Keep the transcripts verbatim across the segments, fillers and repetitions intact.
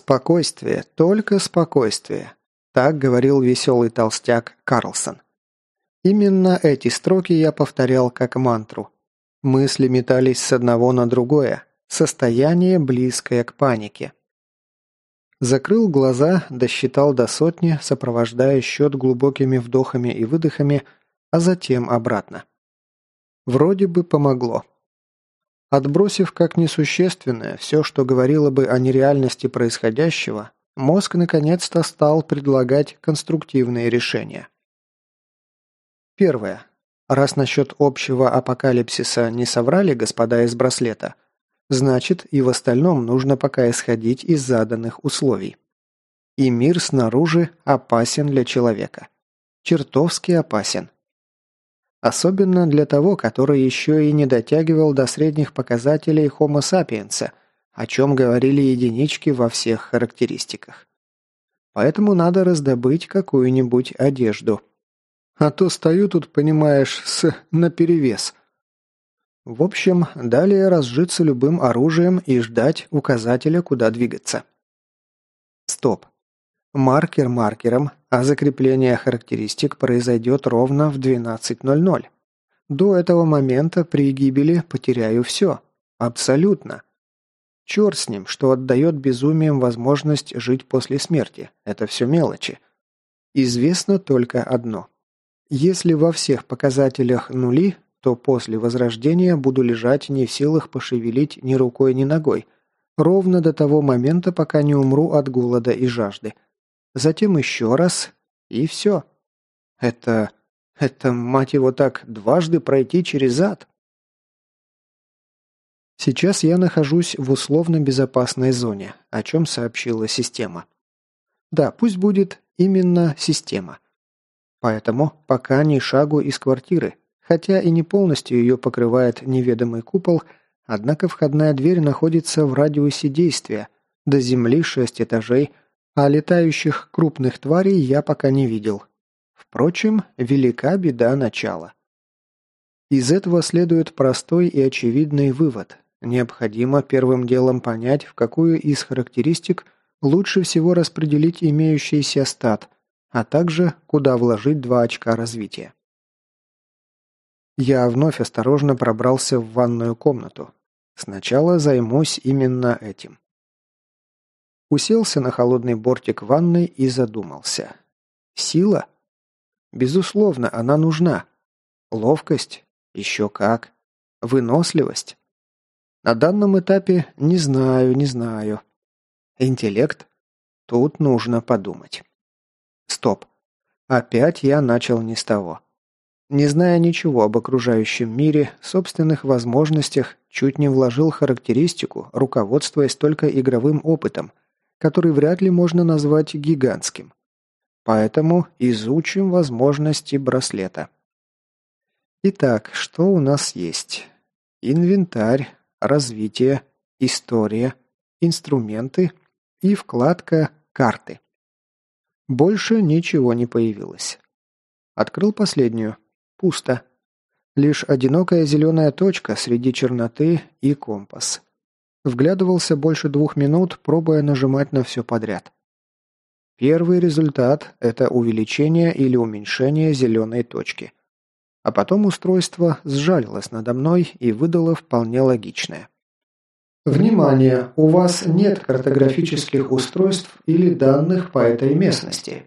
Спокойствие, только спокойствие. Так говорил веселый толстяк Карлсон. Именно эти строки я повторял как мантру. Мысли метались с одного на другое. Состояние, близкое к панике. Закрыл глаза, досчитал до сотни, сопровождая счет глубокими вдохами и выдохами, а затем обратно. Вроде бы помогло. Отбросив как несущественное все, что говорило бы о нереальности происходящего, мозг наконец-то стал предлагать конструктивные решения. Первое. Раз насчет общего апокалипсиса не соврали господа из браслета, значит и в остальном нужно пока исходить из заданных условий. И мир снаружи опасен для человека. Чертовски опасен. Особенно для того, который еще и не дотягивал до средних показателей Homo sapiens, о чем говорили единички во всех характеристиках. Поэтому надо раздобыть какую-нибудь одежду. А то стою тут, понимаешь, с наперевес. В общем, далее разжиться любым оружием и ждать указателя, куда двигаться. Стоп. Маркер маркером, а закрепление характеристик произойдет ровно в двенадцать ноль ноль. До этого момента при гибели потеряю все. Абсолютно. Черт с ним, что отдает безумием возможность жить после смерти. Это все мелочи. Известно только одно. Если во всех показателях нули, то после возрождения буду лежать не в силах пошевелить ни рукой, ни ногой, ровно до того момента, пока не умру от голода и жажды. Затем еще раз, и все. Это... это, мать его так, дважды пройти через ад. Сейчас я нахожусь в условно безопасной зоне, о чем сообщила система. Да, пусть будет именно система. Поэтому пока ни шагу из квартиры, хотя и не полностью ее покрывает неведомый купол, однако входная дверь находится в радиусе действия, до земли шесть этажей, а летающих крупных тварей я пока не видел. Впрочем, велика беда начала. Из этого следует простой и очевидный вывод. Необходимо первым делом понять, в какую из характеристик лучше всего распределить имеющийся стат, а также куда вложить два очка развития. Я вновь осторожно пробрался в ванную комнату. Сначала займусь именно этим. Уселся на холодный бортик ванной и задумался. Сила? Безусловно, она нужна. Ловкость? Еще как. Выносливость? На данном этапе не знаю, не знаю. Интеллект? Тут нужно подумать. Стоп. Опять я начал не с того. Не зная ничего об окружающем мире, собственных возможностях, чуть не вложил характеристику, руководствуясь только игровым опытом, который вряд ли можно назвать гигантским. Поэтому изучим возможности браслета. Итак, что у нас есть? Инвентарь, развитие, история, инструменты и вкладка «Карты». Больше ничего не появилось. Открыл последнюю. Пусто. Лишь одинокая зеленая точка среди черноты и компас. Вглядывался больше двух минут, пробуя нажимать на все подряд. Первый результат – это увеличение или уменьшение зеленой точки. А потом устройство сжалилось надо мной и выдало вполне логичное. Внимание! У вас нет картографических устройств или данных по этой местности.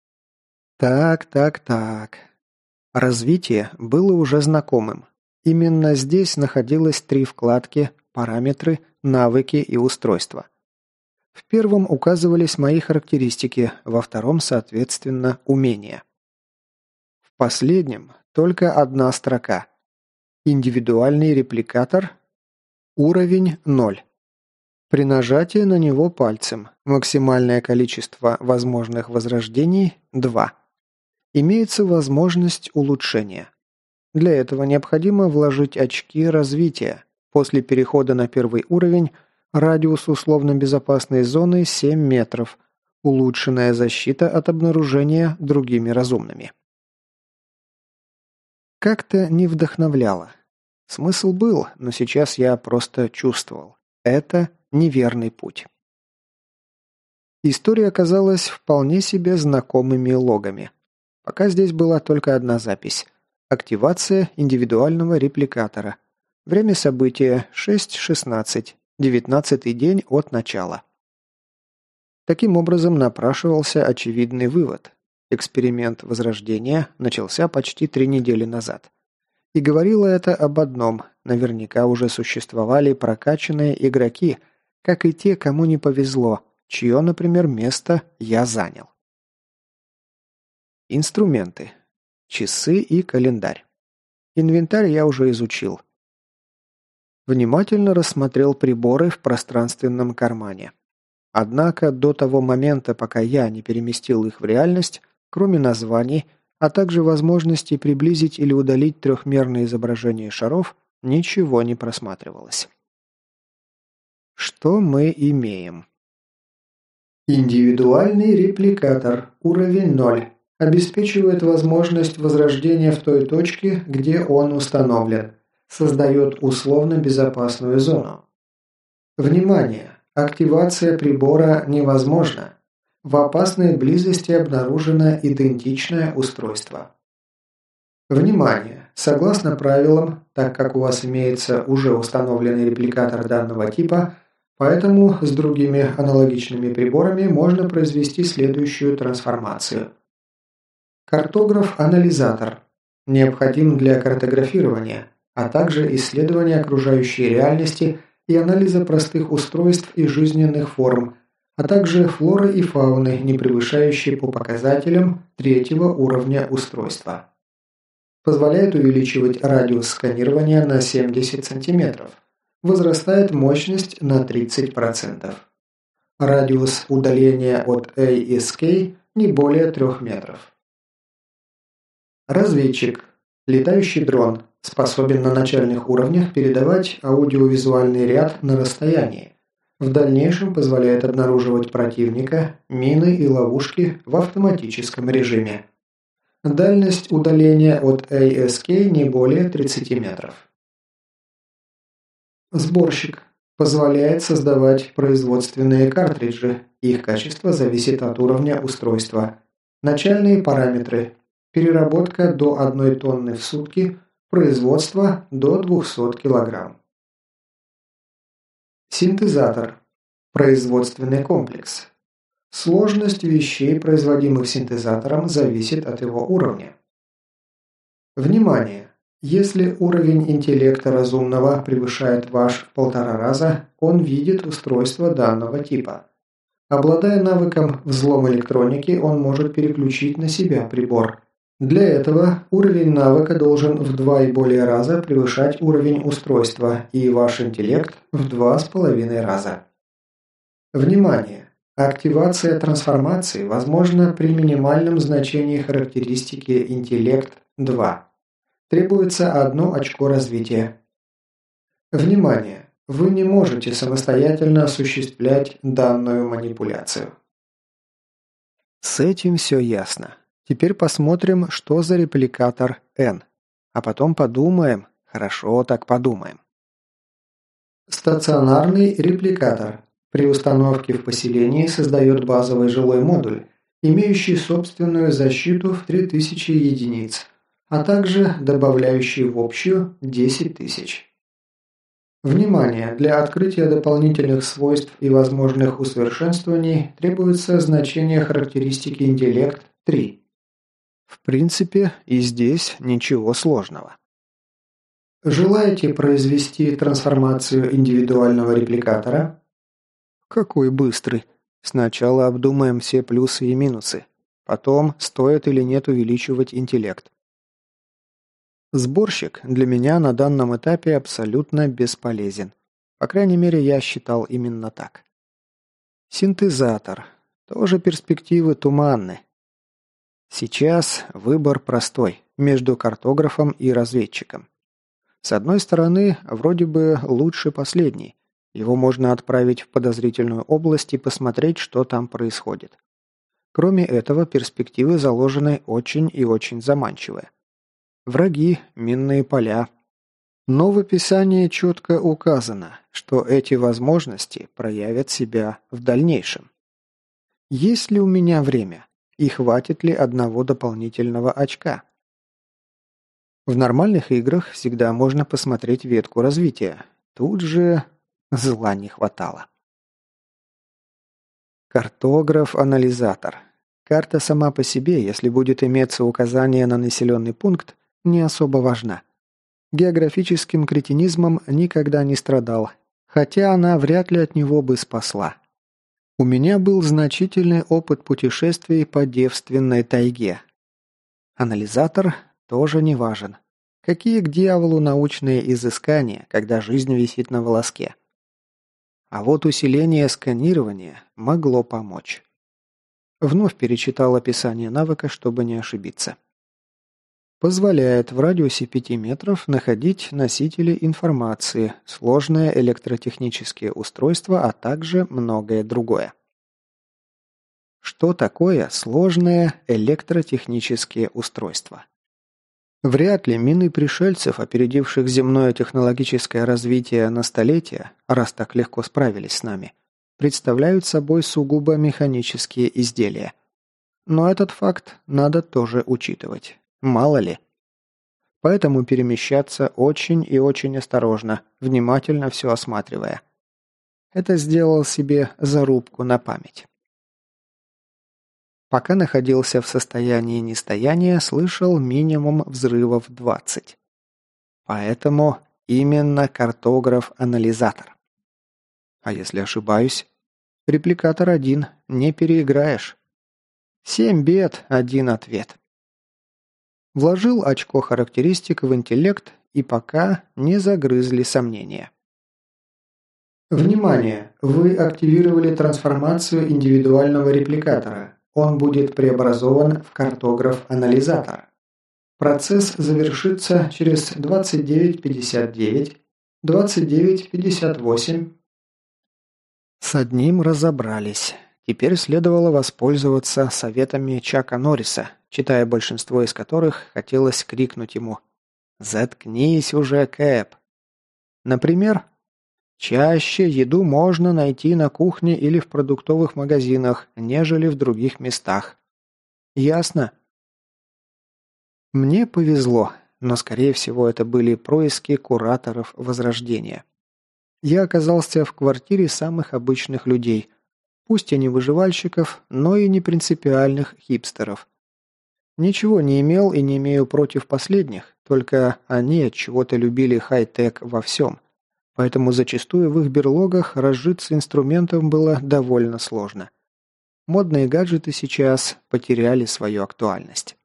Так, так, так. Развитие было уже знакомым. Именно здесь находилось три вкладки, параметры, навыки и устройства. В первом указывались мои характеристики, во втором, соответственно, умения. В последнем только одна строка. Индивидуальный репликатор. Уровень ноль. При нажатии на него пальцем. Максимальное количество возможных возрождений – два. Имеется возможность улучшения. Для этого необходимо вложить очки развития. После перехода на первый уровень радиус условно-безопасной зоны семь метров. Улучшенная защита от обнаружения другими разумными. Как-то не вдохновляло. Смысл был, но сейчас я просто чувствовал. Это неверный путь. История оказалась вполне себе знакомыми логами. Пока здесь была только одна запись. Активация индивидуального репликатора. Время события шесть шестнадцать, девятнадцатый день от начала. Таким образом напрашивался очевидный вывод. Эксперимент возрождения начался почти три недели назад. И говорило это об одном: наверняка уже существовали прокачанные игроки, как и те, кому не повезло, чье, например, место я занял. Инструменты. Часы и календарь. Инвентарь я уже изучил. Внимательно рассмотрел приборы в пространственном кармане. Однако до того момента, пока я не переместил их в реальность, кроме названий, а также возможности приблизить или удалить трехмерное изображение шаров, ничего не просматривалось. Что мы имеем? Индивидуальный репликатор, уровень ноль, обеспечивает возможность возрождения в той точке, где он установлен, создает условно безопасную зону. Внимание! Активация прибора невозможна. В опасной близости обнаружено идентичное устройство. Внимание! Согласно правилам, так как у вас имеется уже установленный репликатор данного типа, поэтому с другими аналогичными приборами можно произвести следующую трансформацию. Картограф-анализатор. Необходим для картографирования, а также исследования окружающей реальности и анализа простых устройств и жизненных форм, а также флоры и фауны, не превышающие по показателям третьего уровня устройства. Позволяет увеличивать радиус сканирования на семьдесят сантиметров. Возрастает мощность на тридцать процентов. Радиус удаления от эй эс кей не более трех метров. Разведчик. Летающий дрон. Способен на начальных уровнях передавать аудиовизуальный ряд на расстоянии. В дальнейшем позволяет обнаруживать противника, мины и ловушки в автоматическом режиме. Дальность удаления от эй эс кей не более тридцати метров. Сборщик. Позволяет создавать производственные картриджи. Их качество зависит от уровня устройства. Начальные параметры. Переработка до одной тонны в сутки. Производство до двухсот килограмм. Синтезатор. Производственный комплекс. Сложность вещей, производимых синтезатором, зависит от его уровня. Внимание! Если уровень интеллекта разумного превышает ваш в полтора раза, он видит устройство данного типа. Обладая навыком взлом электроники, он может переключить на себя прибор. Для этого уровень навыка должен в два и более раза превышать уровень устройства и ваш интеллект в два с половиной раза. Внимание! Активация трансформации возможна при минимальном значении характеристики интеллект два. Требуется одно очко развития. Внимание! Вы не можете самостоятельно осуществлять данную манипуляцию. С этим все ясно. Теперь посмотрим, что за репликатор N. А потом подумаем, хорошо так подумаем. Стационарный репликатор. При установке в поселении создает базовый жилой модуль, имеющий собственную защиту в три тысячи единиц, а также добавляющий в общую десять тысяч. Внимание! Для открытия дополнительных свойств и возможных усовершенствований требуется значение характеристики интеллект три. В принципе, и здесь ничего сложного. Желаете произвести трансформацию индивидуального репликатора? Какой быстрый. Сначала обдумаем все плюсы и минусы. Потом, стоит или нет увеличивать интеллект. Сборщик для меня на данном этапе абсолютно бесполезен. По крайней мере, я считал именно так. Синтезатор. Тоже перспективы туманны. Сейчас выбор простой между картографом и разведчиком. С одной стороны, вроде бы лучше последний. Его можно отправить в подозрительную область и посмотреть, что там происходит. Кроме этого, перспективы заложены очень и очень заманчивые. Враги, минные поля. Но в описании четко указано, что эти возможности проявят себя в дальнейшем. Есть ли у меня время? И хватит ли одного дополнительного очка? В нормальных играх всегда можно посмотреть ветку развития. Тут же зла не хватало. Картограф-анализатор. Карта сама по себе, если будет иметься указание на населенный пункт, не особо важна. Географическим кретинизмом никогда не страдал, хотя она вряд ли от него бы спасла. У меня был значительный опыт путешествий по девственной тайге. Анализатор тоже не важен. Какие к дьяволу научные изыскания, когда жизнь висит на волоске? А вот усиление сканирования могло помочь. Вновь перечитал описание навыка, чтобы не ошибиться. Позволяет в радиусе пяти метров находить носители информации, сложные электротехнические устройства, а также многое другое. Что такое сложные электротехнические устройства? Вряд ли мины пришельцев, опередивших земное технологическое развитие на столетия, раз так легко справились с нами, представляют собой сугубо механические изделия. Но этот факт надо тоже учитывать. Мало ли. Поэтому перемещаться очень и очень осторожно, внимательно все осматривая. Это сделал себе зарубку на память. Пока находился в состоянии нестояния, слышал минимум взрывов двадцать. Поэтому именно картограф-анализатор. А если ошибаюсь? Репликатор один, не переиграешь. Семь бед, один ответ. Вложил очко характеристик в интеллект, и пока не загрызли сомнения. Внимание! Вы активировали трансформацию индивидуального репликатора. Он будет преобразован в картограф-анализатор. Процесс завершится через двадцать девять пятьдесят девять, двадцать девять пятьдесят восемь. С одним разобрались. Теперь следовало воспользоваться советами Чака Норриса, читая большинство из которых, хотелось крикнуть ему «Заткнись уже, Кэп!». Например, чаще еду можно найти на кухне или в продуктовых магазинах, нежели в других местах. Ясно? Мне повезло, но, скорее всего, это были происки кураторов Возрождения. Я оказался в квартире самых обычных людей, пусть и не выживальщиков, но и не принципиальных хипстеров. Ничего не имел и не имею против последних, только они от чего-то любили хай-тек во всем. Поэтому зачастую в их берлогах разжиться инструментом было довольно сложно. Модные гаджеты сейчас потеряли свою актуальность.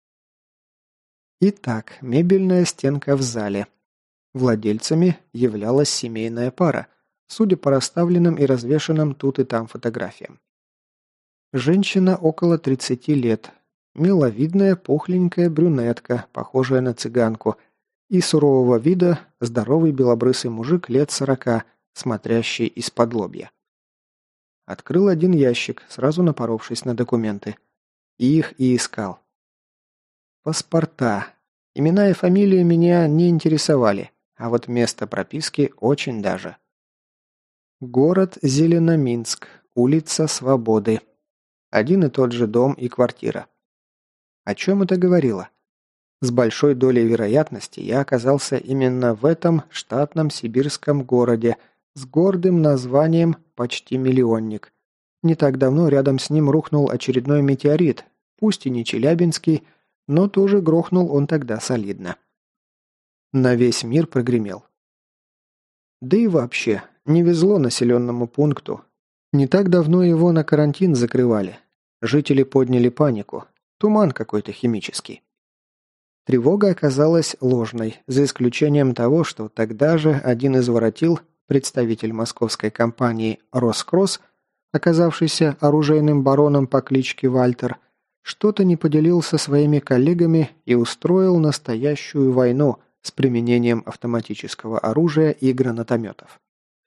Итак, мебельная стенка в зале. Владельцами являлась семейная пара, судя по расставленным и развешанным тут и там фотографиям. Женщина около тридцати лет, миловидная пухленькая брюнетка, похожая на цыганку, и сурового вида здоровый белобрысый мужик лет сорока, смотрящий из-под лобья. Открыл один ящик, сразу напоровшись на документы. Их и искал. Паспорта. Имена и фамилии меня не интересовали, а вот место прописки очень даже. Город Зеленоминск, улица Свободы. Один и тот же дом и квартира. О чем это говорило? С большой долей вероятности я оказался именно в этом штатном сибирском городе с гордым названием «Почти миллионник». Не так давно рядом с ним рухнул очередной метеорит, пусть и не челябинский, но тоже грохнул он тогда солидно. На весь мир прогремел. Да и вообще, не везло населенному пункту. Не так давно его на карантин закрывали. Жители подняли панику. Туман какой-то химический. Тревога оказалась ложной, за исключением того, что тогда же один из воротил, представитель московской компании «Роскросс», оказавшийся оружейным бароном по кличке Вальтер, что-то не поделился со своими коллегами и устроил настоящую войну с применением автоматического оружия и гранатометов.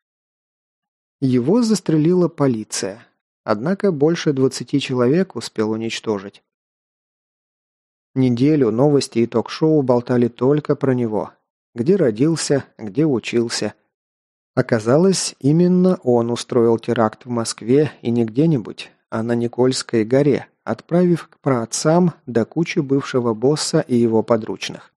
Его застрелила полиция, однако больше двадцати человек успел уничтожить. Неделю новости и ток-шоу болтали только про него. Где родился, где учился. Оказалось, именно он устроил теракт в Москве и не где-нибудь, а на Никольской горе, отправив к праотцам до кучи бывшего босса и его подручных.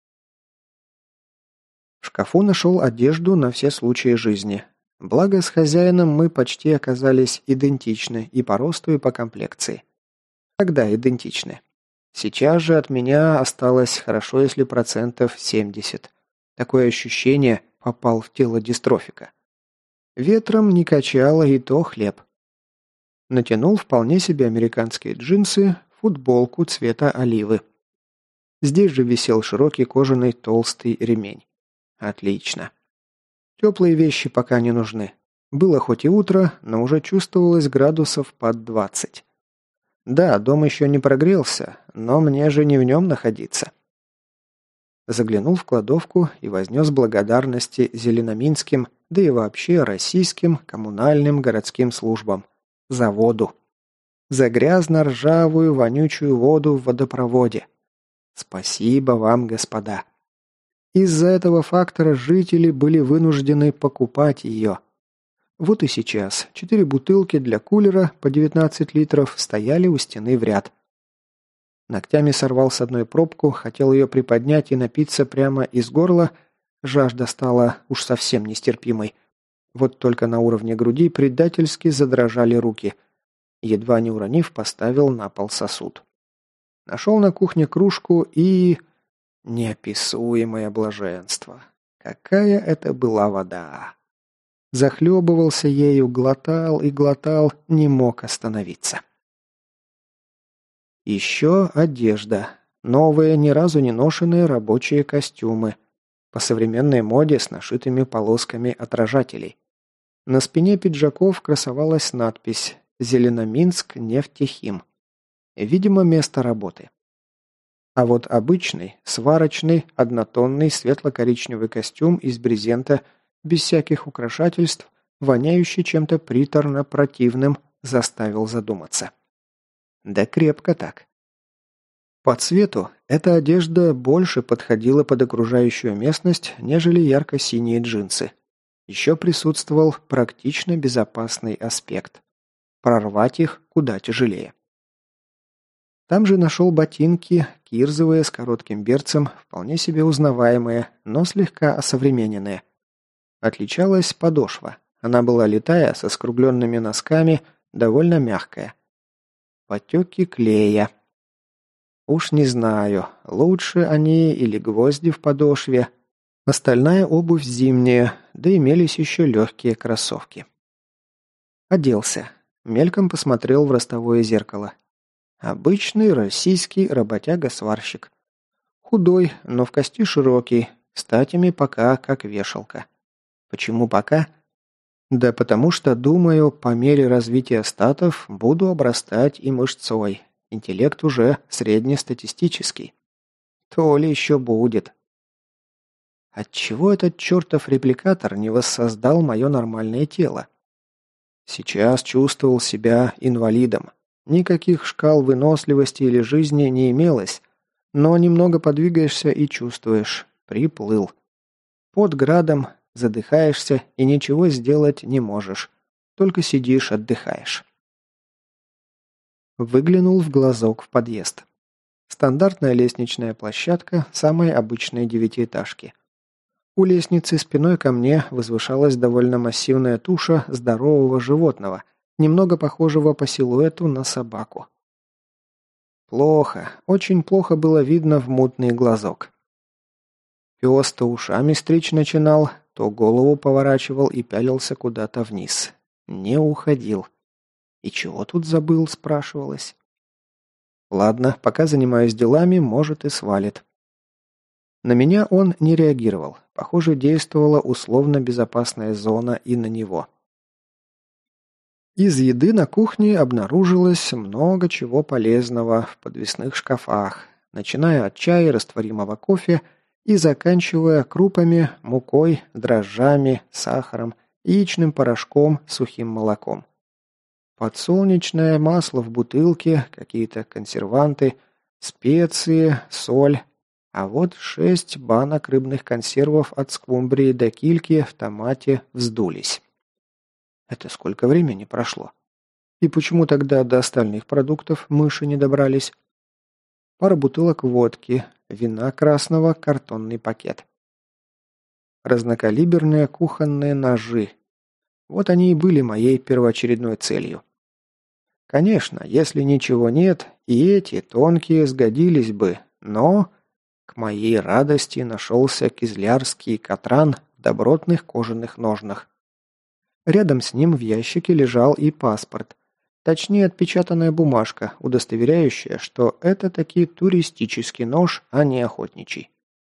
В шкафу нашел одежду на все случаи жизни. Благо, с хозяином мы почти оказались идентичны и по росту, и по комплекции. Когда идентичны? Сейчас же от меня осталось хорошо, если процентов семьдесят. Такое ощущение попал в тело дистрофика. Ветром не качало, и то хлеб. Натянул вполне себе американские джинсы, футболку цвета оливы. Здесь же висел широкий кожаный толстый ремень. Отлично. Теплые вещи пока не нужны. Было хоть и утро, но уже чувствовалось градусов под двадцать. Да, дом еще не прогрелся, но мне же не в нем находиться. Заглянул в кладовку и вознес благодарности зеленоминским, да и вообще российским коммунальным городским службам. За воду. За грязно-ржавую вонючую воду в водопроводе. Спасибо вам, господа. Из-за этого фактора жители были вынуждены покупать ее. Вот и сейчас четыре бутылки для кулера по девятнадцать литров стояли у стены в ряд. Ногтями сорвал с одной пробку, хотел ее приподнять и напиться прямо из горла. Жажда стала уж совсем нестерпимой. Вот только на уровне груди предательски задрожали руки. Едва не уронив, поставил на пол сосуд. Нашел на кухне кружку и... Неописуемое блаженство. Какая это была вода! Захлебывался ею, глотал и глотал, не мог остановиться. Еще одежда. Новые, ни разу не ношенные рабочие костюмы. По современной моде с нашитыми полосками отражателей. На спине пиджаков красовалась надпись «Зеленоминск нефтехим». Видимо, место работы. А вот обычный, сварочный, однотонный светло-коричневый костюм из брезента, без всяких украшательств, воняющий чем-то приторно-противным, заставил задуматься. Да крепко так. По цвету эта одежда больше подходила под окружающую местность, нежели ярко-синие джинсы. Еще присутствовал практично безопасный аспект. Прорвать их куда тяжелее. Там же нашел ботинки, кирзовые с коротким берцем, вполне себе узнаваемые, но слегка осовремененные. Отличалась подошва. Она была литая, со скругленными носками, довольно мягкая. Потеки клея. Уж не знаю, лучше они или гвозди в подошве. Остальная обувь зимняя, да имелись еще легкие кроссовки. Оделся. Мельком посмотрел в ростовое зеркало. Обычный российский работяга-сварщик. Худой, но в кости широкий, статями пока как вешалка. Почему пока? Да потому что, думаю, по мере развития статов буду обрастать и мышцой. Интеллект уже среднестатистический. То ли еще будет. Отчего этот чертов репликатор не воссоздал мое нормальное тело? Сейчас чувствовал себя инвалидом. Никаких шкал выносливости или жизни не имелось, но немного подвигаешься и чувствуешь. Приплыл. Под градом задыхаешься и ничего сделать не можешь. Только сидишь, отдыхаешь. Выглянул в глазок в подъезд. Стандартная лестничная площадка самой обычной девятиэтажки. У лестницы спиной ко мне возвышалась довольно массивная туша здорового животного, немного похожего по силуэту на собаку. Плохо, очень плохо было видно в мутный глазок. Пес то ушами стричь начинал, то голову поворачивал и пялился куда-то вниз. Не уходил. И чего тут забыл, спрашивалось. Ладно, пока занимаюсь делами, может и свалит. На меня он не реагировал. Похоже, действовала условно-безопасная зона и на него. Из еды на кухне обнаружилось много чего полезного в подвесных шкафах, начиная от чая, растворимого кофе и заканчивая крупами, мукой, дрожжами, сахаром, яичным порошком, сухим молоком. Подсолнечное масло в бутылке, какие-то консерванты, специи, соль. А вот шесть банок рыбных консервов от скумбрии до кильки в томате вздулись. Это сколько времени прошло? И почему тогда до остальных продуктов мыши не добрались? Пара бутылок водки, вина красного, картонный пакет. Разнокалиберные кухонные ножи. Вот они и были моей первоочередной целью. Конечно, если ничего нет, и эти тонкие сгодились бы, но... К моей радости нашелся кизлярский катран в добротных кожаных ножнах. Рядом с ним в ящике лежал и паспорт. Точнее, отпечатанная бумажка, удостоверяющая, что это таки туристический нож, а не охотничий.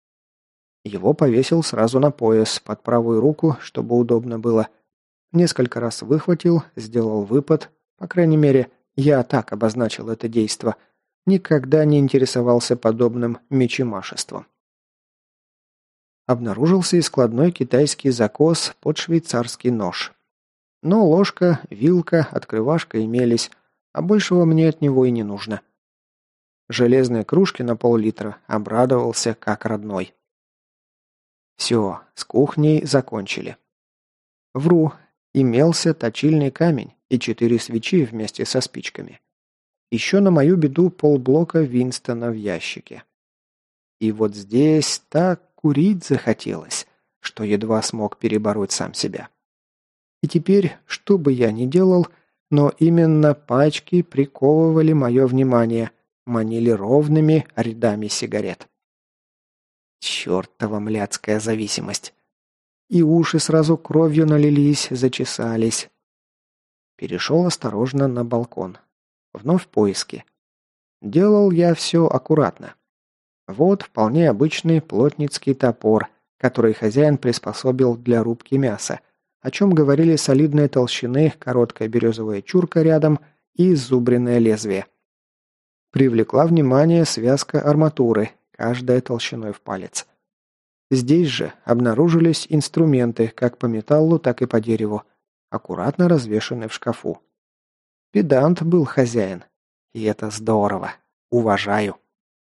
Его повесил сразу на пояс, под правую руку, чтобы удобно было. Несколько раз выхватил, сделал выпад. По крайней мере, я так обозначил это действо. Никогда не интересовался подобным мечемашеством. Обнаружился и складной китайский закос под швейцарский нож. Но ложка, вилка, открывашка имелись, а большего мне от него и не нужно. Железные кружки на пол-литра обрадовался как родной. Все, с кухней закончили. Вру, имелся точильный камень и четыре свечи вместе со спичками. Еще на мою беду полблока Винстона в ящике. И вот здесь так курить захотелось, что едва смог перебороть сам себя. И теперь, что бы я ни делал, но именно пачки приковывали мое внимание, манили ровными рядами сигарет. Чертова мляцкая зависимость. И уши сразу кровью налились, зачесались. Перешел осторожно на балкон. Вновь поиски. Делал я все аккуратно. Вот вполне обычный плотницкий топор, который хозяин приспособил для рубки мяса, о чем говорили солидные толщины, короткая березовая чурка рядом и иззубренное лезвие. Привлекла внимание связка арматуры, каждая толщиной в палец. Здесь же обнаружились инструменты, как по металлу, так и по дереву, аккуратно развешаны в шкафу. Педант был хозяин. И это здорово. Уважаю.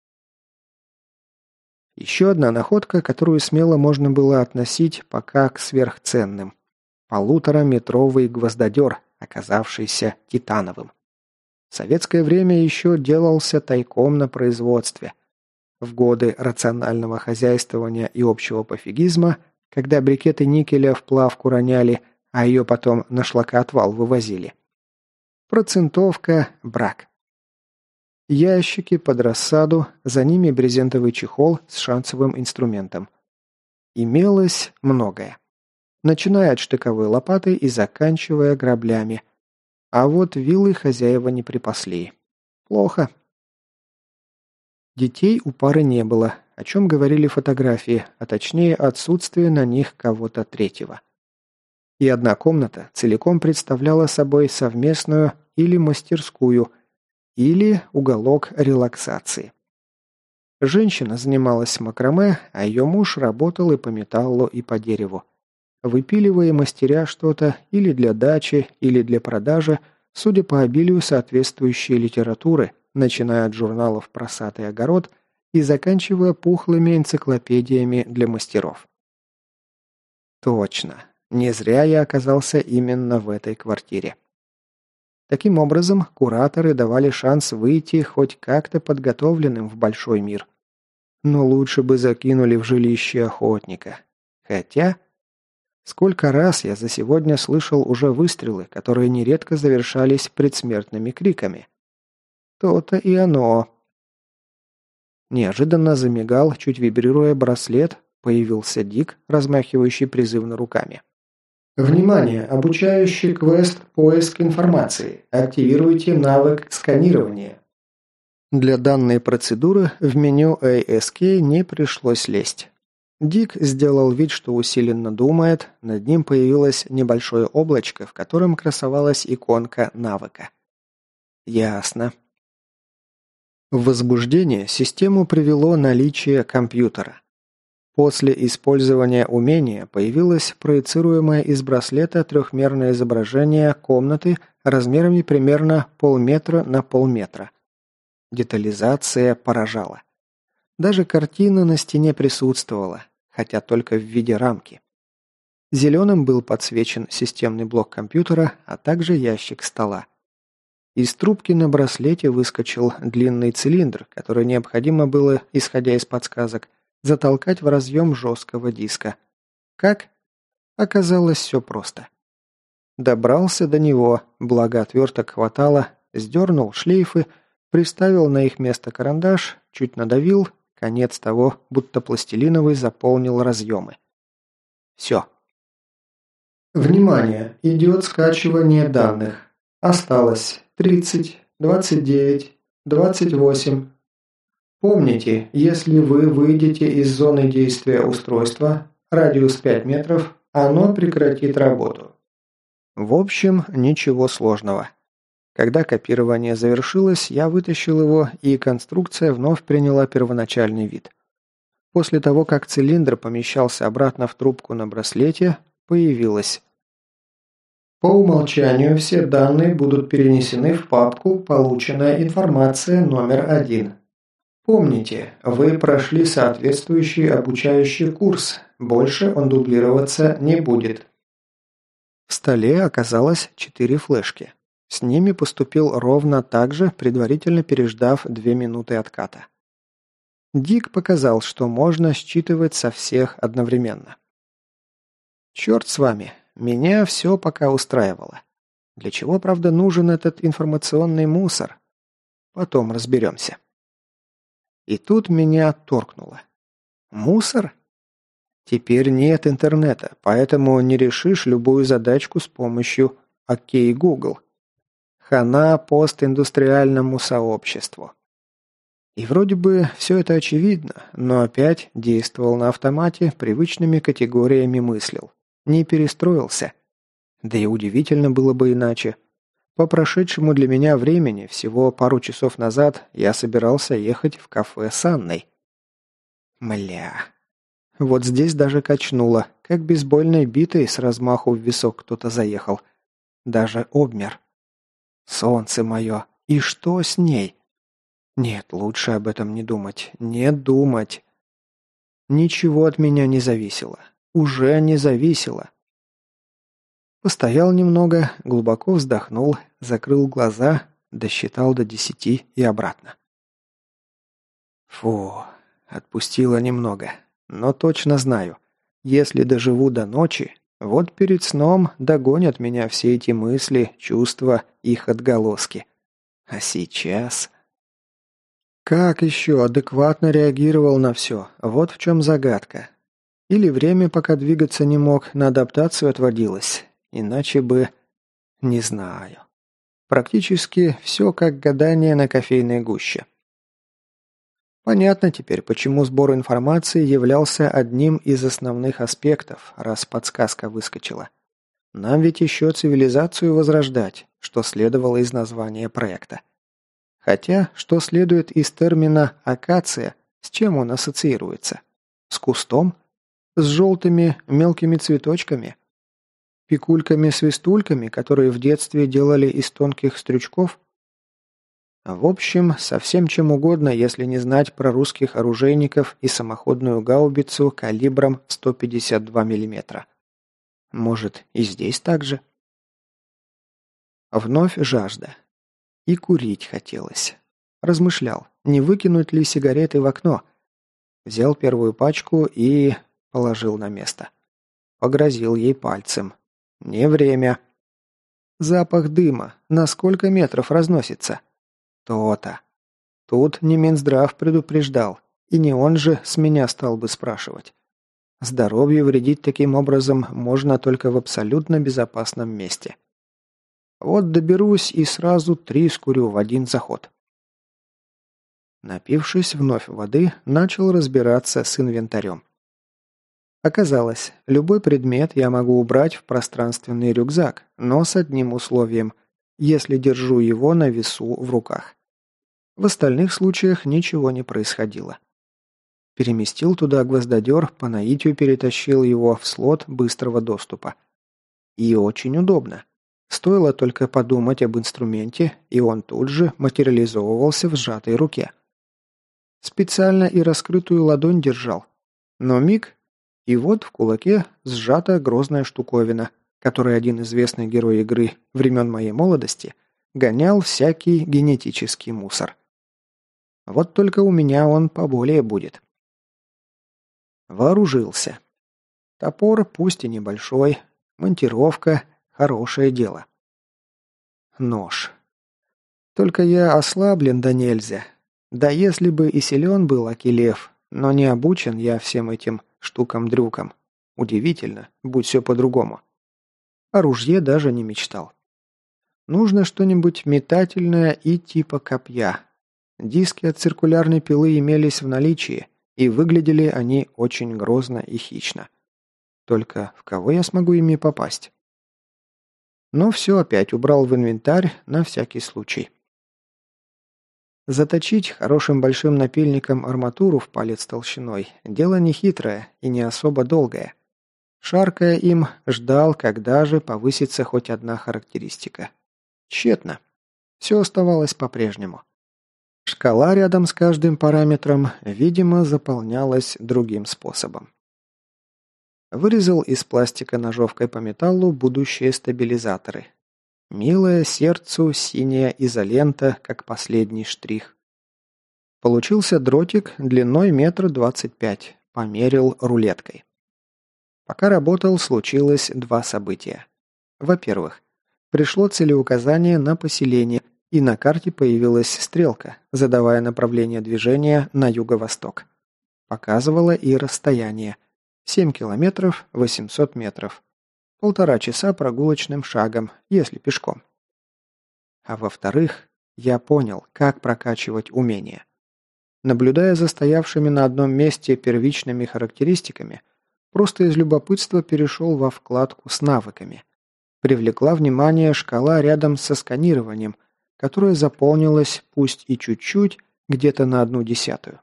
Еще одна находка, которую смело можно было относить пока к сверхценным. Полутораметровый гвоздодер, оказавшийся титановым. В советское время еще делался тайком на производстве. В годы рационального хозяйствования и общего пофигизма, когда брикеты никеля в плавку роняли, а ее потом на шлакоотвал вывозили. Процентовка – брак. Ящики под рассаду, за ними брезентовый чехол с шансовым инструментом. Имелось многое. Начиная от штыковой лопаты и заканчивая граблями. А вот вилы хозяева не припасли. Плохо. Детей у пары не было, о чем говорили фотографии, а точнее отсутствие на них кого-то третьего. И одна комната целиком представляла собой совместную или мастерскую, или уголок релаксации. Женщина занималась макраме, а ее муж работал и по металлу, и по дереву. Выпиливая мастеря что-то или для дачи, или для продажи, судя по обилию соответствующей литературы, начиная от журналов про сад и огород и заканчивая пухлыми энциклопедиями для мастеров. Точно. Не зря я оказался именно в этой квартире. Таким образом, кураторы давали шанс выйти хоть как-то подготовленным в большой мир. Но лучше бы закинули в жилище охотника. Хотя, сколько раз я за сегодня слышал уже выстрелы, которые нередко завершались предсмертными криками. То-то и оно. Неожиданно замигал, чуть вибрируя браслет, появился Дик, размахивающий призывно руками. Внимание! Обучающий квест «Поиск информации». Активируйте навык сканирования. Для данной процедуры в меню эй эс кей не пришлось лезть. Дик сделал вид, что усиленно думает, над ним появилось небольшое облачко, в котором красовалась иконка навыка. Ясно. В возбуждение систему привело наличие компьютера. После использования умения появилось проецируемое из браслета трехмерное изображение комнаты размерами примерно полметра на полметра. Детализация поражала. Даже картина на стене присутствовала, хотя только в виде рамки. Зеленым был подсвечен системный блок компьютера, а также ящик стола. Из трубки на браслете выскочил длинный цилиндр, который необходимо было, исходя из подсказок, затолкать в разъем жесткого диска. Как? Оказалось, все просто. Добрался до него, благо отверток хватало, сдернул шлейфы, приставил на их место карандаш, чуть надавил, конец того, будто пластилиновый, заполнил разъемы. Все. Внимание! Идет скачивание данных. Осталось тридцать, двадцать девять, двадцать восемь. Помните, если вы выйдете из зоны действия устройства, радиус пять метров, оно прекратит работу. В общем, ничего сложного. Когда копирование завершилось, я вытащил его, и конструкция вновь приняла первоначальный вид. После того, как цилиндр помещался обратно в трубку на браслете, появилось: по умолчанию все данные будут перенесены в папку «Полученная информация номер один». Помните, вы прошли соответствующий обучающий курс, больше он дублироваться не будет. В столе оказалось четыре флешки. С ними поступил ровно так же, предварительно переждав две минуты отката. Дик показал, что можно считывать со всех одновременно. Черт с вами, меня все пока устраивало. Для чего, правда, нужен этот информационный мусор? Потом разберемся. И тут меня торкнуло. Мусор? Теперь нет интернета, поэтому не решишь любую задачку с помощью «Окей, Гугл». Хана постиндустриальному сообществу. И вроде бы все это очевидно, но опять действовал на автомате, привычными категориями мыслил. Не перестроился. Да и удивительно было бы иначе. По прошедшему для меня времени, всего пару часов назад, я собирался ехать в кафе с Анной. Мля. Вот здесь даже качнуло, как бейсбольной битой с размаху в висок кто-то заехал. Даже обмер. Солнце мое, и что с ней? Нет, лучше об этом не думать, не думать. Ничего от меня не зависело. Уже не зависело. Постоял немного, глубоко вздохнул, закрыл глаза, досчитал до десяти и обратно. Фу, отпустило немного. Но точно знаю, если доживу до ночи, вот перед сном догонят меня все эти мысли, чувства, их отголоски. А сейчас... Как еще адекватно реагировал на все? Вот в чем загадка. Или время, пока двигаться не мог, на адаптацию отводилось. Иначе бы... Не знаю. Практически все как гадание на кофейной гуще. Понятно теперь, почему сбор информации являлся одним из основных аспектов, раз подсказка выскочила. Нам ведь еще цивилизацию возрождать, что следовало из названия проекта. Хотя, что следует из термина «акация», с чем он ассоциируется? С кустом? С желтыми мелкими цветочками? Пикульками-свистульками, которые в детстве делали из тонких стрючков? В общем, совсем чем угодно, если не знать про русских оружейников и самоходную гаубицу калибром сто пятьдесят два миллиметра. Может, и здесь так же? Вновь жажда. И курить хотелось. Размышлял, не выкинуть ли сигареты в окно. Взял первую пачку и положил на место. Погрозил ей пальцем. Не время. Запах дыма. На сколько метров разносится? То-то. Тут не Минздрав предупреждал, и не он же с меня стал бы спрашивать. Здоровью вредить таким образом можно только в абсолютно безопасном месте. Вот доберусь и сразу три скурю в один заход. Напившись вновь воды, начал разбираться с инвентарем. Оказалось, любой предмет я могу убрать в пространственный рюкзак, но с одним условием, если держу его на весу в руках. В остальных случаях ничего не происходило. Переместил туда гвоздодер, по наитию перетащил его в слот быстрого доступа. И очень удобно. Стоило только подумать об инструменте, и он тут же материализовывался в сжатой руке. Специально и раскрытую ладонь держал. Но миг, и вот в кулаке сжата грозная штуковина, которой один известный герой игры времен моей молодости гонял всякий генетический мусор. Вот только у меня он поболее будет. Вооружился. Топор, пусть и небольшой, монтировка – хорошее дело. Нож. Только я ослаблен да нельзя. Да если бы и силен был Акилев, но не обучен я всем этим штукам-дрюкам. Удивительно, будь все по-другому. О ружье даже не мечтал. Нужно что-нибудь метательное и типа копья. Диски от циркулярной пилы имелись в наличии, и выглядели они очень грозно и хищно. Только в кого я смогу ими попасть? Но все опять убрал в инвентарь на всякий случай. Заточить хорошим большим напильником арматуру в палец толщиной – дело нехитрое и не особо долгое. Шаркая им, ждал, когда же повысится хоть одна характеристика. Тщетно. Все оставалось по-прежнему. Шкала рядом с каждым параметром, видимо, заполнялась другим способом. Вырезал из пластика ножовкой по металлу будущие стабилизаторы. Милая сердцу синяя изолента, как последний штрих. Получился дротик длиной метр двадцать пять. Померил рулеткой. Пока работал, случилось два события. Во-первых, пришло целеуказание на поселение, и на карте появилась стрелка, задавая направление движения на юго-восток. Показывала и расстояние. семь километров восемьсот метров. Полтора часа прогулочным шагом, если пешком. А во-вторых, я понял, как прокачивать умения. Наблюдая за стоявшими на одном месте первичными характеристиками, просто из любопытства перешел во вкладку с навыками. Привлекла внимание шкала рядом со сканированием, которая заполнилась, пусть и чуть-чуть, где-то на одну десятую.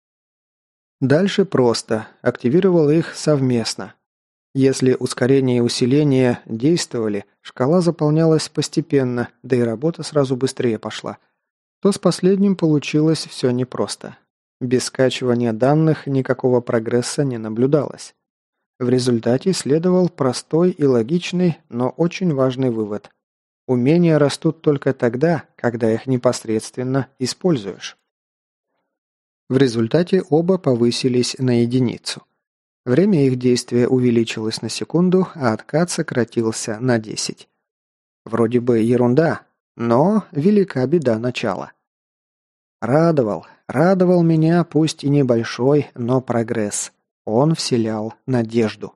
Дальше просто. Активировал их совместно. Если ускорение и усиление действовали, шкала заполнялась постепенно, да и работа сразу быстрее пошла, то с последним получилось все непросто. Без скачивания данных никакого прогресса не наблюдалось. В результате следовал простой и логичный, но очень важный вывод. Умения растут только тогда, когда их непосредственно используешь. В результате оба повысились на единицу. Время их действия увеличилось на секунду, а откат сократился на десять. Вроде бы ерунда, но велика беда начала. Радовал, радовал меня, пусть и небольшой, но прогресс. Он вселял надежду.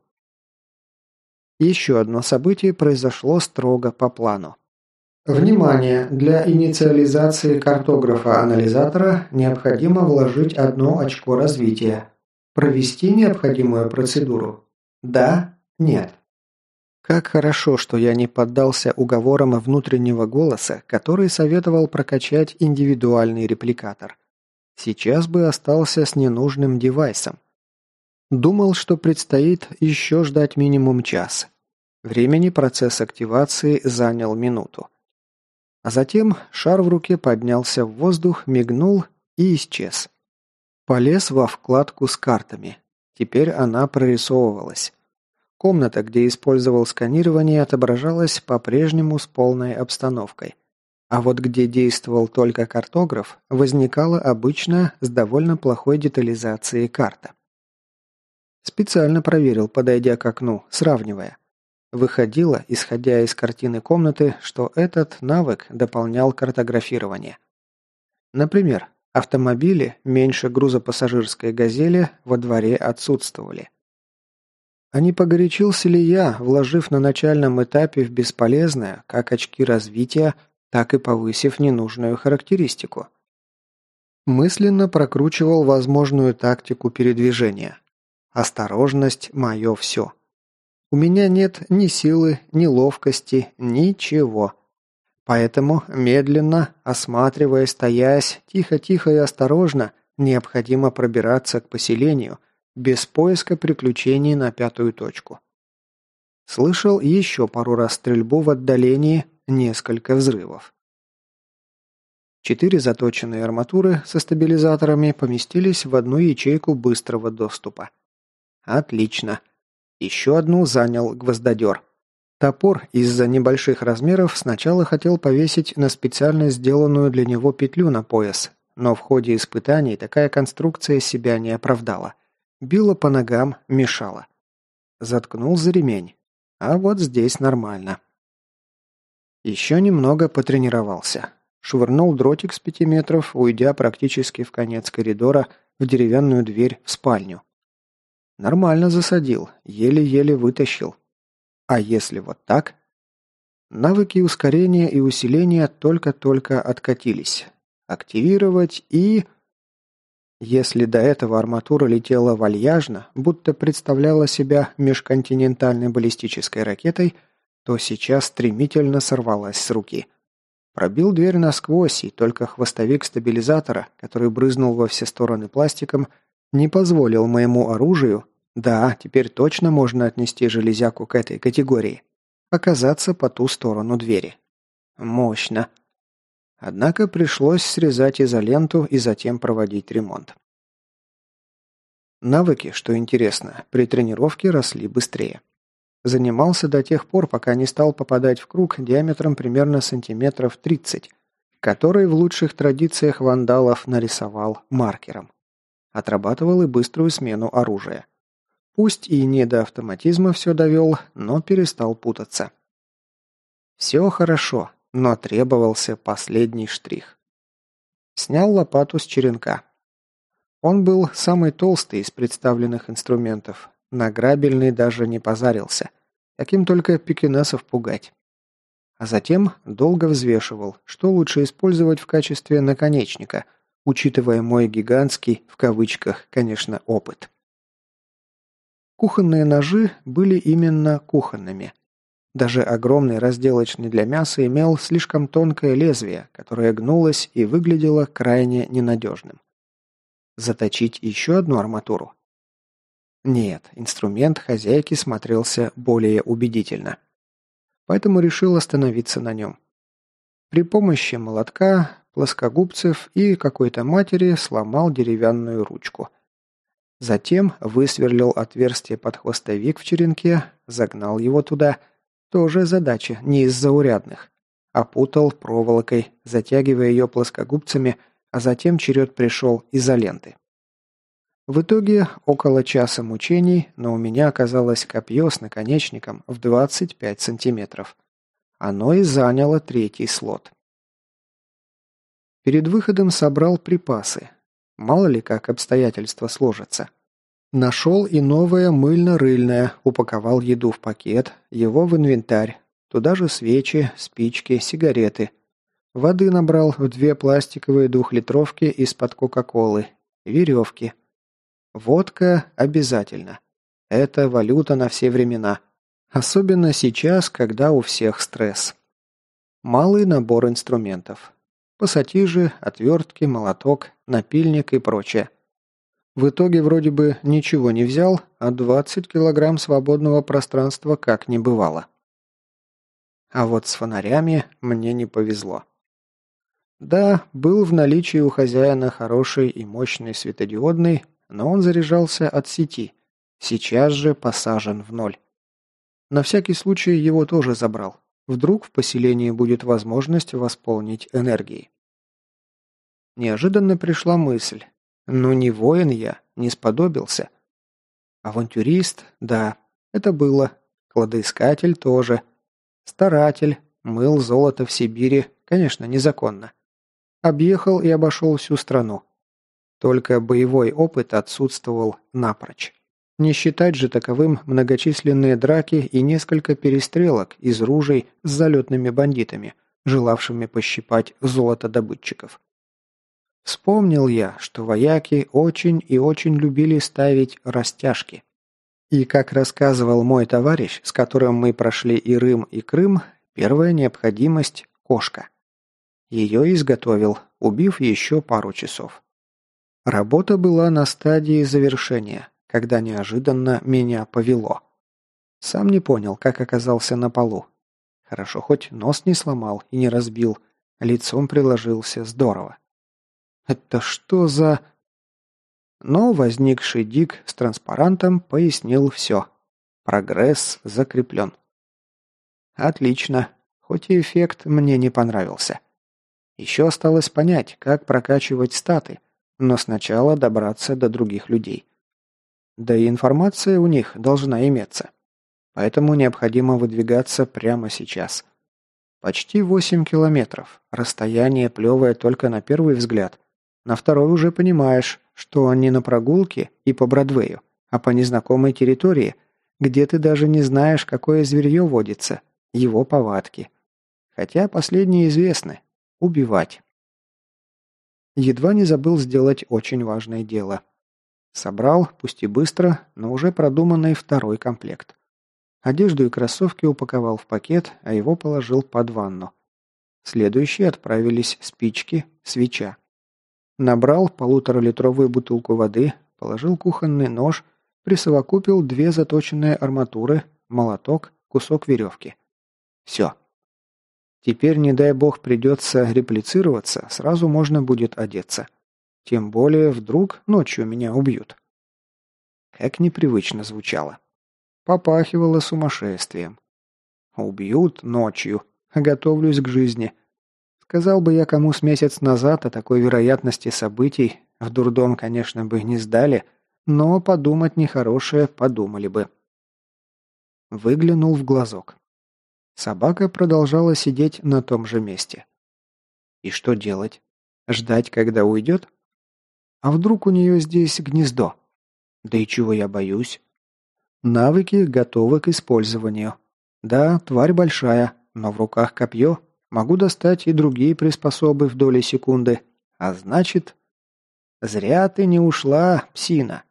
Еще одно событие произошло строго по плану. Внимание! Для инициализации картографа-анализатора необходимо вложить одно очко развития. Провести необходимую процедуру? Да? Нет? Как хорошо, что я не поддался уговорам внутреннего голоса, который советовал прокачать индивидуальный репликатор. Сейчас бы остался с ненужным девайсом. Думал, что предстоит еще ждать минимум час. Времени процесс активации занял минуту. А затем шар в руке поднялся в воздух, мигнул и исчез. Полез во вкладку с картами. Теперь она прорисовывалась. Комната, где использовал сканирование, отображалась по-прежнему с полной обстановкой. А вот где действовал только картограф, возникала обычно с довольно плохой детализацией карта. Специально проверил, подойдя к окну, сравнивая. Выходило, исходя из картины комнаты, что этот навык дополнял картографирование. Например, автомобили меньше грузопассажирской «Газели» во дворе отсутствовали. А не погорячился ли я, вложив на начальном этапе в бесполезное, как очки развития, так и повысив ненужную характеристику? Мысленно прокручивал возможную тактику передвижения. Осторожность – мое все. У меня нет ни силы, ни ловкости, ничего. Поэтому, медленно, осматриваясь, стоясь, тихо-тихо и осторожно, необходимо пробираться к поселению, без поиска приключений на пятую точку. Слышал еще пару раз стрельбу в отдалении, несколько взрывов. Четыре заточенные арматуры со стабилизаторами поместились в одну ячейку быстрого доступа. Отлично. Еще одну занял гвоздодер. Топор из-за небольших размеров сначала хотел повесить на специально сделанную для него петлю на пояс, но в ходе испытаний такая конструкция себя не оправдала. Била по ногам, мешала. Заткнул за ремень. А вот здесь нормально. Еще немного потренировался. Швырнул дротик с пяти метров, уйдя практически в конец коридора в деревянную дверь в спальню. Нормально засадил, еле-еле вытащил. А если вот так? Навыки ускорения и усиления только-только откатились. Активировать и... Если до этого арматура летела вальяжно, будто представляла себя межконтинентальной баллистической ракетой, то сейчас стремительно сорвалась с руки. Пробил дверь насквозь, и только хвостовик стабилизатора, который брызнул во все стороны пластиком, не позволил моему оружию, да, теперь точно можно отнести железяку к этой категории, оказаться по ту сторону двери. Мощно. Однако пришлось срезать изоленту и затем проводить ремонт. Навыки, что интересно, при тренировке росли быстрее. Занимался до тех пор, пока не стал попадать в круг диаметром примерно сантиметров тридцать, который в лучших традициях вандалов нарисовал маркером. Отрабатывал и быструю смену оружия. Пусть и не до автоматизма все довел, но перестал путаться. Все хорошо, но требовался последний штрих. Снял лопату с черенка. Он был самый толстый из представленных инструментов, на грабельный даже не позарился, каким только пекинесов пугать. А затем долго взвешивал, что лучше использовать в качестве наконечника, учитывая мой гигантский, в кавычках, конечно, опыт. Кухонные ножи были именно кухонными. Даже огромный разделочный для мяса имел слишком тонкое лезвие, которое гнулось и выглядело крайне ненадежным. Заточить еще одну арматуру? Нет, инструмент хозяйки смотрелся более убедительно. Поэтому решил остановиться на нем. При помощи молотка, плоскогубцев и какой-то матери сломал деревянную ручку. Затем высверлил отверстие под хвостовик в черенке, загнал его туда. Тоже задача не из заурядных. Опутал проволокой, затягивая ее плоскогубцами, а затем черед пришел изоленты. В итоге около часа мучений, но у меня оказалось копье с наконечником в двадцать пять сантиметров. Оно и заняло третий слот. Перед выходом собрал припасы. Мало ли как обстоятельства сложатся. Нашел и новое мыльно-рыльное, упаковал еду в пакет, его в инвентарь. Туда же свечи, спички, сигареты. Воды набрал в две пластиковые двухлитровки из-под Кока-Колы. Веревки. Водка обязательно. Это валюта на все времена. Особенно сейчас, когда у всех стресс. Малый набор инструментов. Пассатижи, отвертки, молоток, напильник и прочее. В итоге вроде бы ничего не взял, а двадцать килограмм свободного пространства как не бывало. А вот с фонарями мне не повезло. Да, был в наличии у хозяина хороший и мощный светодиодный, но он заряжался от сети, сейчас же посажен в ноль. На всякий случай его тоже забрал. Вдруг в поселении будет возможность восполнить энергией. Неожиданно пришла мысль. Ну не воин я, не сподобился. Авантюрист, да, это было. Кладоискатель тоже. Старатель, мыл золото в Сибири, конечно, незаконно. Объехал и обошел всю страну. Только боевой опыт отсутствовал напрочь. Не считать же таковым многочисленные драки и несколько перестрелок из ружей с залетными бандитами, желавшими пощипать золотодобытчиков. Вспомнил я, что вояки очень и очень любили ставить растяжки. И, как рассказывал мой товарищ, с которым мы прошли и Рым, и Крым, первая необходимость – кошка. Ее изготовил, убив еще пару часов. Работа была на стадии завершения, когда неожиданно меня повело. Сам не понял, как оказался на полу. Хорошо, хоть нос не сломал и не разбил, лицом приложился здорово. Это что за... Но возникший Дик с транспарантом пояснил все. Прогресс закреплен. Отлично. Хоть и эффект мне не понравился. Еще осталось понять, как прокачивать статы, но сначала добраться до других людей. Да и информация у них должна иметься. Поэтому необходимо выдвигаться прямо сейчас. Почти восемь километров. Расстояние плевое только на первый взгляд. На второй уже понимаешь, что не на прогулке и по Бродвею, а по незнакомой территории, где ты даже не знаешь, какое зверье водится, его повадки. Хотя последние известны. Убивать. Едва не забыл сделать очень важное дело. Собрал, пусть и быстро, но уже продуманный второй комплект. Одежду и кроссовки упаковал в пакет, а его положил под ванну. Следующие отправились спички, свеча. Набрал полуторалитровую бутылку воды, положил кухонный нож, присовокупил две заточенные арматуры, молоток, кусок веревки. Все. Теперь, не дай бог, придется реплицироваться, сразу можно будет одеться. Тем более, вдруг ночью меня убьют. Как непривычно звучало. Попахивало сумасшествием. Убьют ночью. Готовлюсь к жизни. Сказал бы я кому с месяц назад о такой вероятности событий, в дурдом, конечно, бы не сдали, но подумать нехорошее подумали бы. Выглянул в глазок. Собака продолжала сидеть на том же месте. И что делать? Ждать, когда уйдет? А вдруг у нее здесь гнездо? Да и чего я боюсь? Навыки готовы к использованию. Да, тварь большая, но в руках копье. Могу достать и другие приспособы в доли секунды. А значит... Зря ты не ушла, псина.